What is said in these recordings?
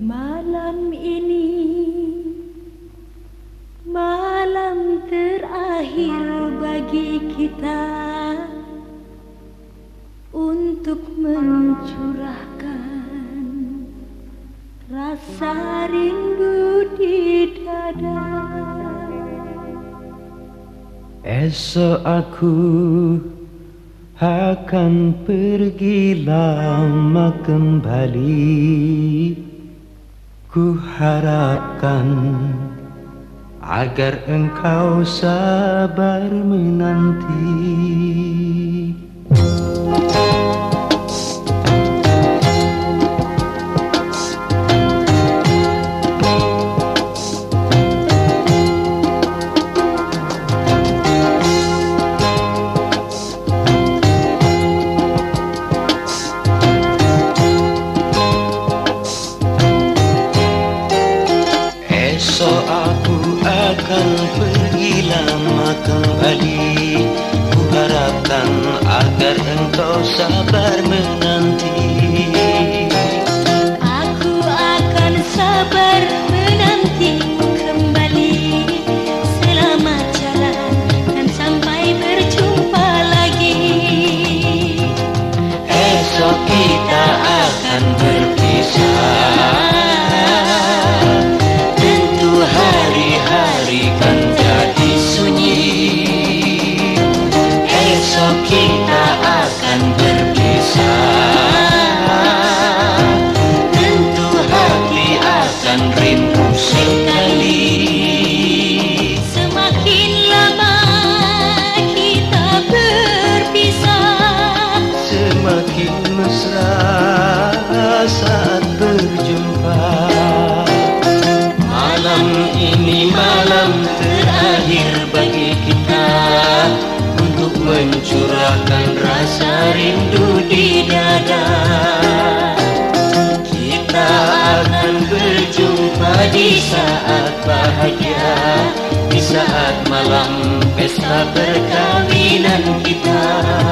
Malam ini malam terakhir bagi kita untuk mencurahkan rasa rindu di dada. Esok aku akan pergi lama kembali. Ku harapkan agar engkau sabar menanti. Esok aku akan pergi lama kembali. Ku harapkan agar engkau sabar menanti. Aku akan sabar menanti kembali. Selamat jalan dan sampai berjumpa lagi. Esok kita akan berpisah. Hari-hari kan jadi sunyi. Esok kita akan berpisah. Tentu hati akan rindu sekali. Semakin lama kita berpisah, semakin mesra saat berjumpa. Malam ini malam terakhir bagi kita untuk mencurahkan rasa rindu di dada. Kita akan berjumpa di saat bahagia, di saat malam pesta perkawinan kita.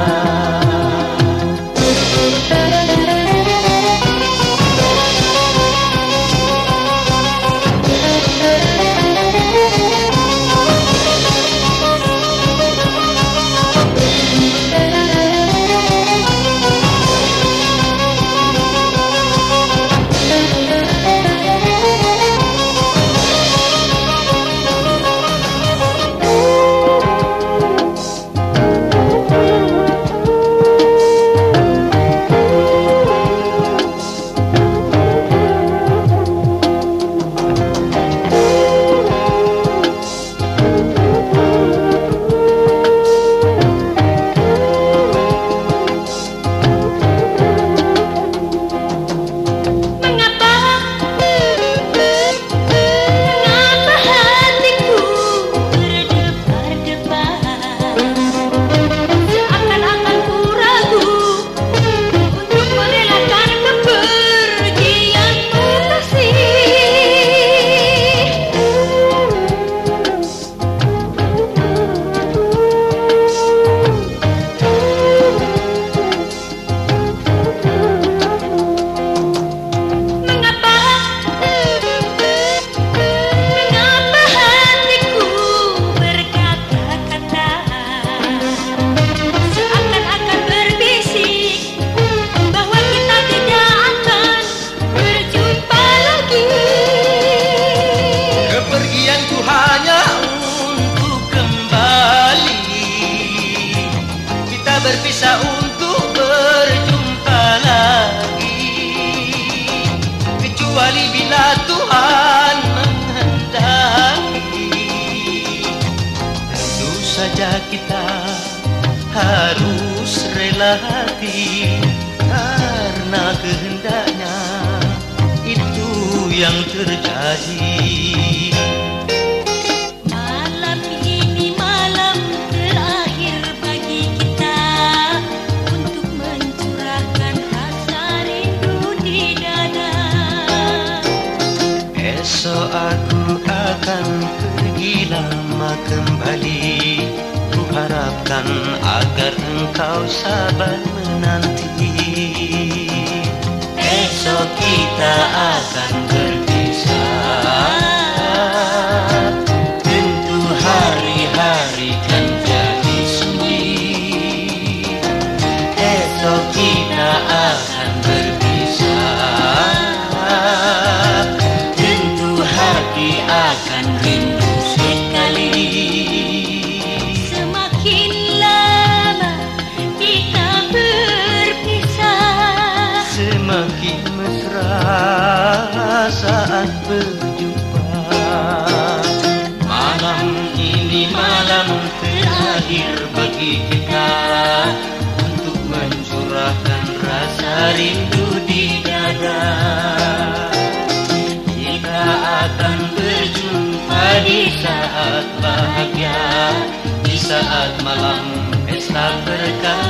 Berpisah untuk berjumpa lagi, kecuali bila Tuhan menghendaki. Tentu saja kita harus rela hati, karena kehendaknya itu yang terjadi. Esok aku akan pergi lama kembali. Ku harapkan agar engkau sabar menanti. Esok kita akan berpisah. Tentu hari-hari kan jadi sunyi. Esok kita akan berpisah. Tentu hati akan rindu sekali. Semakin lama kita berpisah, Semakin mesra saat berjumpa. Malam ini malam terakhir bagi kita untuk mencurahkan rasa rindu di dada. Kita akan berjumpa di saat bahagia, di saat malam pesta berkah.